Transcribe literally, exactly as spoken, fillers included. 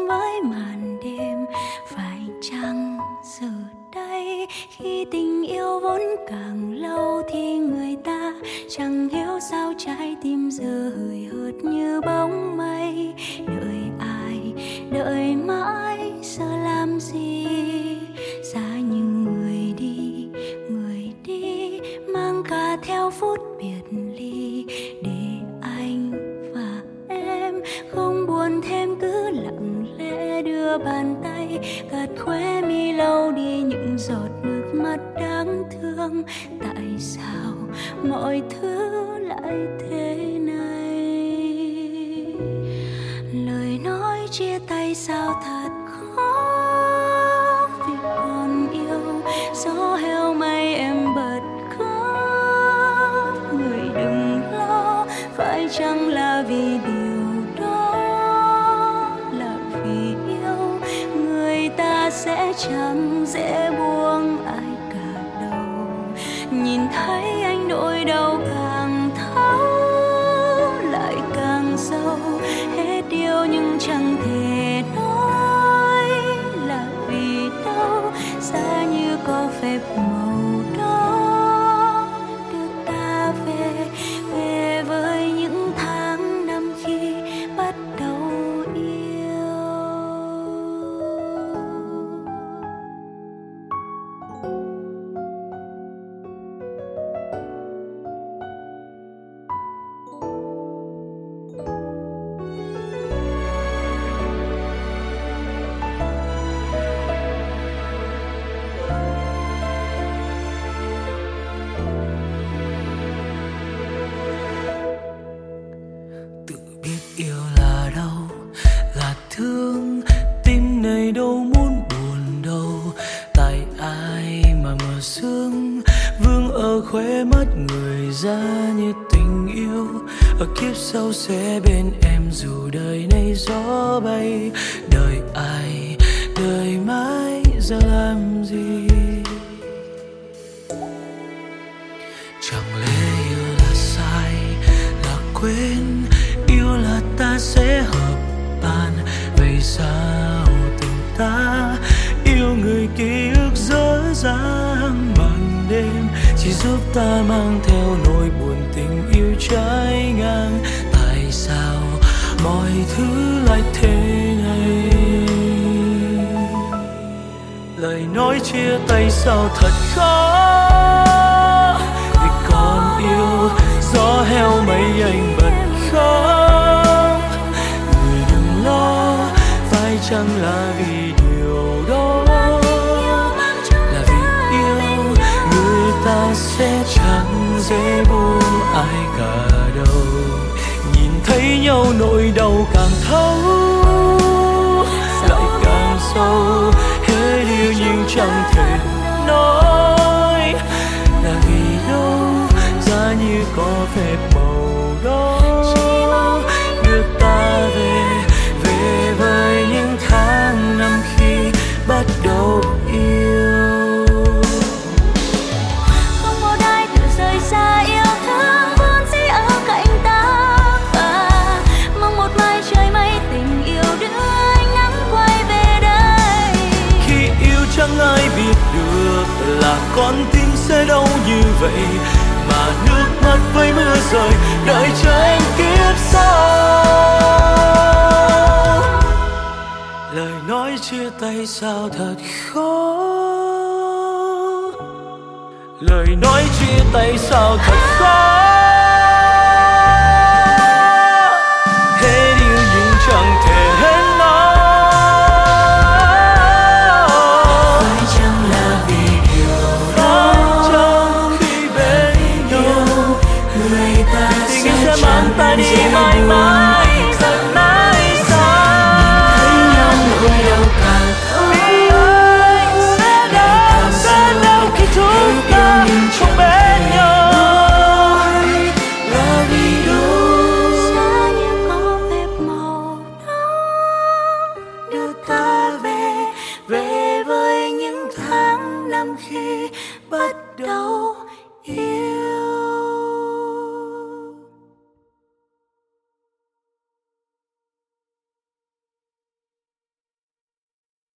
với màn đêm. Phải chăng giờ đây khi tình yêu vốn càng lâu thì người ta chẳng hiểu sao trái tim giờ hời hợt như bóng mây. Đợi ai, đợi mãi giờ làm gì? Giá như người đi, người đi mang cả theo phút biệt ly, để anh và em không buồn thêm cứ lặng lẽ đưa bàn tay gạt khóe mi lau đi những giọt nước mắt đáng thương. Tại sao mọi thứ lại thế này? Lời nói chia tay sao thật khó, vì còn yêu gió heo mây em bật khóc. Người đừng lo, phải chăng là vì điều đó, là vì yêu người ta sẽ chẳng dễ buông ai cả đâu. Nhìn thấy anh nỗi đau càng thấu lại càng sâu, hết yêu nhưng chẳng thể nói là vì đâu. Giá như có phép màu đó đưa ta về, về với những tháng năm khi bắt đầu yêu. Tự biết yêu là đau, là thương, tim này đâu muốn buồn đâu. Tại ai mà mờ sương vương ở khóe mắt người ra như tình yêu. Ở kiếp sau sẽ bên em dù đời này gió bay. Đời ai, đời mãi giờ làm gì? Chẳng lẽ yêu là sai, là quên, yêu là ta sẽ hợp tan. Vậy sao tình ta yêu người ký ức dở dang màn đêm, chỉ giúp ta mang theo nỗi buồn tình yêu trái ngang. Tại sao mọi thứ lại thế này? Lời nói chia tay sao thật khó, vì còn yêu gió heo mây anh bật khóc. Người đừng lo, phải chăng là vì điều đó, là vì yêu người ta sẽ chẳng dễ buông ai cả đâu. Nhìn thấy nhau nỗi đau càng thấu lại càng sâu, hết yêu nhưng chẳng thể nói là vì đâu. Giá như có phép màu đó đưa ta về, về với những tháng năm khi bắt đầu yêu. Không một ai tự rời xa yêu thương vốn dĩ ở cạnh ta, và mong một mai trời mây tình yêu đưa ánh nắng quay về đây. Khi yêu chẳng ai biết được là con tim sẽ đau như vậy, mà nước mắt với mưa rơi đợi chờ anh kiếp sau. Lời nói chia tay sao thật khó, lời nói chia tay sao thật khó.